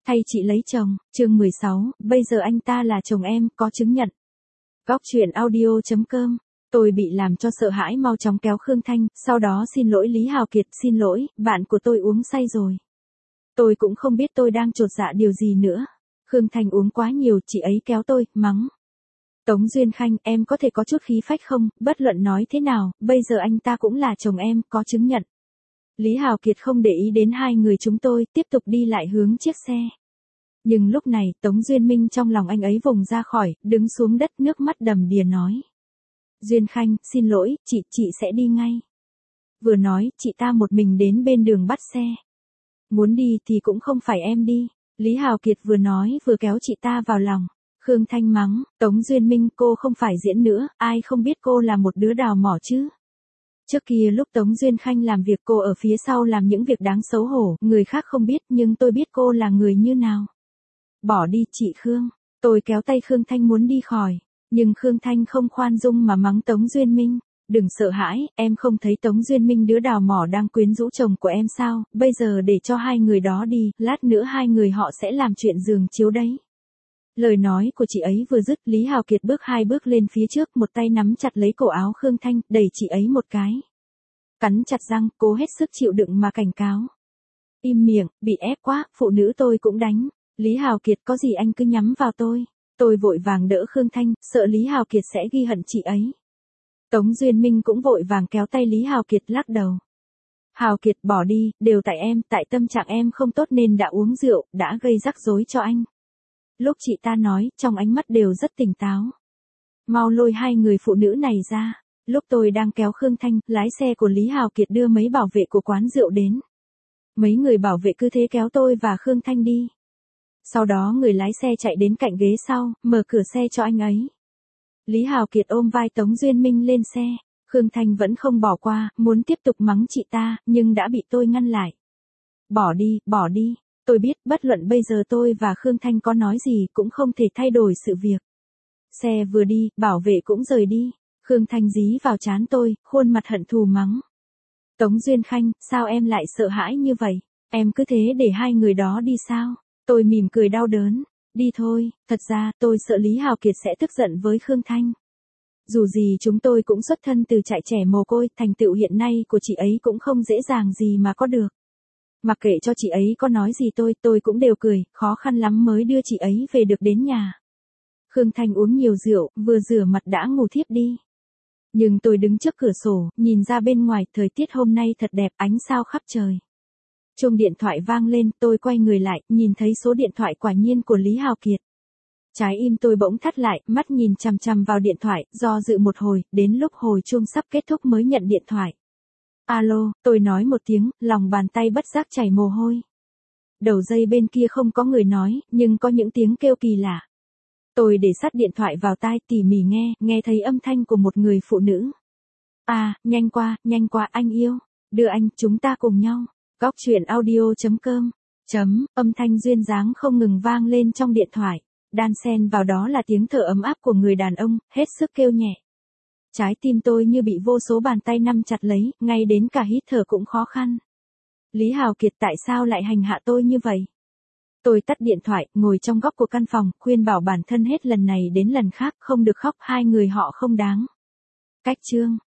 Thay chị lấy chồng, chương 16, bây giờ anh ta là chồng em, có chứng nhận. Góc truyện audio.com. Tôi bị làm cho sợ hãi mau chóng kéo Khương Thanh, sau đó xin lỗi Lý Hào Kiệt, xin lỗi, bạn của tôi uống say rồi. Tôi cũng không biết tôi đang chột dạ điều gì nữa. Khương Thanh uống quá nhiều, chị ấy kéo tôi, mắng. Tống Duyên Khanh, em có thể có chút khí phách không, bất luận nói thế nào, bây giờ anh ta cũng là chồng em, có chứng nhận. Lý Hào Kiệt không để ý đến hai người chúng tôi, tiếp tục đi lại hướng chiếc xe. Nhưng lúc này, Tống Duyên Minh trong lòng anh ấy vùng ra khỏi, đứng xuống đất nước mắt đầm đìa nói. Duyên Khanh, xin lỗi, chị sẽ đi ngay. Vừa nói, chị ta một mình đến bên đường bắt xe. Muốn đi thì cũng không phải em đi. Lý Hào Kiệt vừa nói vừa kéo chị ta vào lòng. Khương Thanh mắng, Tống Duyên Minh cô không phải diễn nữa, ai không biết cô là một đứa đào mỏ chứ. Trước kia lúc Tống Duyên Khanh làm việc cô ở phía sau làm những việc đáng xấu hổ, người khác không biết nhưng tôi biết cô là người như nào. Bỏ đi chị Khương, tôi kéo tay Khương Thanh muốn đi khỏi, nhưng Khương Thanh không khoan dung mà mắng Tống Duyên Minh. Đừng sợ hãi, em không thấy Tống Duyên Minh đứa đào mỏ đang quyến rũ chồng của em sao, bây giờ để cho hai người đó đi, lát nữa hai người họ sẽ làm chuyện giường chiếu đấy. Lời nói của chị ấy vừa dứt, Lý Hào Kiệt bước hai bước lên phía trước, một tay nắm chặt lấy cổ áo Khương Thanh, đẩy chị ấy một cái. Cắn chặt răng, cố hết sức chịu đựng mà cảnh cáo. Im miệng, bị ép quá, phụ nữ tôi cũng đánh. Lý Hào Kiệt có gì anh cứ nhắm vào tôi. Tôi vội vàng đỡ Khương Thanh, sợ Lý Hào Kiệt sẽ ghi hận chị ấy. Tống Duyên Minh cũng vội vàng kéo tay Lý Hào Kiệt lắc đầu. Hào Kiệt bỏ đi, đều tại em, tại tâm trạng em không tốt nên đã uống rượu, đã gây rắc rối cho anh. Lúc chị ta nói, trong ánh mắt đều rất tỉnh táo. Mau lôi hai người phụ nữ này ra. Lúc tôi đang kéo Khương Thanh, lái xe của Lý Hào Kiệt đưa mấy bảo vệ của quán rượu đến. Mấy người bảo vệ cứ thế kéo tôi và Khương Thanh đi. Sau đó người lái xe chạy đến cạnh ghế sau, mở cửa xe cho anh ấy. Lý Hào Kiệt ôm vai Tống Duyên Minh lên xe. Khương Thanh vẫn không bỏ qua, muốn tiếp tục mắng chị ta, nhưng đã bị tôi ngăn lại. Bỏ đi, bỏ đi. Tôi biết, bất luận bây giờ tôi và Khương Thanh có nói gì cũng không thể thay đổi sự việc. Xe vừa đi, bảo vệ cũng rời đi. Khương Thanh dí vào trán tôi, khuôn mặt hận thù mắng. Tống Duyên Khanh, sao em lại sợ hãi như vậy? Em cứ thế để hai người đó đi sao? Tôi mỉm cười đau đớn. Đi thôi, thật ra tôi sợ Lý Hào Kiệt sẽ tức giận với Khương Thanh. Dù gì chúng tôi cũng xuất thân từ trại trẻ mồ côi, thành tựu hiện nay của chị ấy cũng không dễ dàng gì mà có được. Mặc kệ cho chị ấy có nói gì tôi cũng đều cười, khó khăn lắm mới đưa chị ấy về được đến nhà. Khương Thanh uống nhiều rượu, vừa rửa mặt đã ngủ thiếp đi. Nhưng tôi đứng trước cửa sổ, nhìn ra bên ngoài, thời tiết hôm nay thật đẹp, ánh sao khắp trời. Chuông điện thoại vang lên, tôi quay người lại, nhìn thấy số điện thoại quả nhiên của Lý Hào Kiệt. Trái im tôi bỗng thắt lại, mắt nhìn chằm chằm vào điện thoại, do dự một hồi, đến lúc hồi chuông sắp kết thúc mới nhận điện thoại. Alo, tôi nói một tiếng, lòng bàn tay bất giác chảy mồ hôi. Đầu dây bên kia không có người nói, nhưng có những tiếng kêu kỳ lạ. Tôi để sát điện thoại vào tai tỉ mỉ nghe thấy âm thanh của một người phụ nữ. À, nhanh qua, anh yêu. Đưa anh, chúng ta cùng nhau. Góc truyện audio.com. Âm thanh duyên dáng không ngừng vang lên trong điện thoại. Đan xen vào đó là tiếng thở ấm áp của người đàn ông, hết sức kêu nhẹ. Trái tim tôi như bị vô số bàn tay nắm chặt lấy, ngay đến cả hít thở cũng khó khăn. Lý Hào Kiệt tại sao lại hành hạ tôi như vậy? Tôi tắt điện thoại, ngồi trong góc của căn phòng, khuyên bảo bản thân hết lần này đến lần khác, không được khóc, hai người họ không đáng. Cách chương.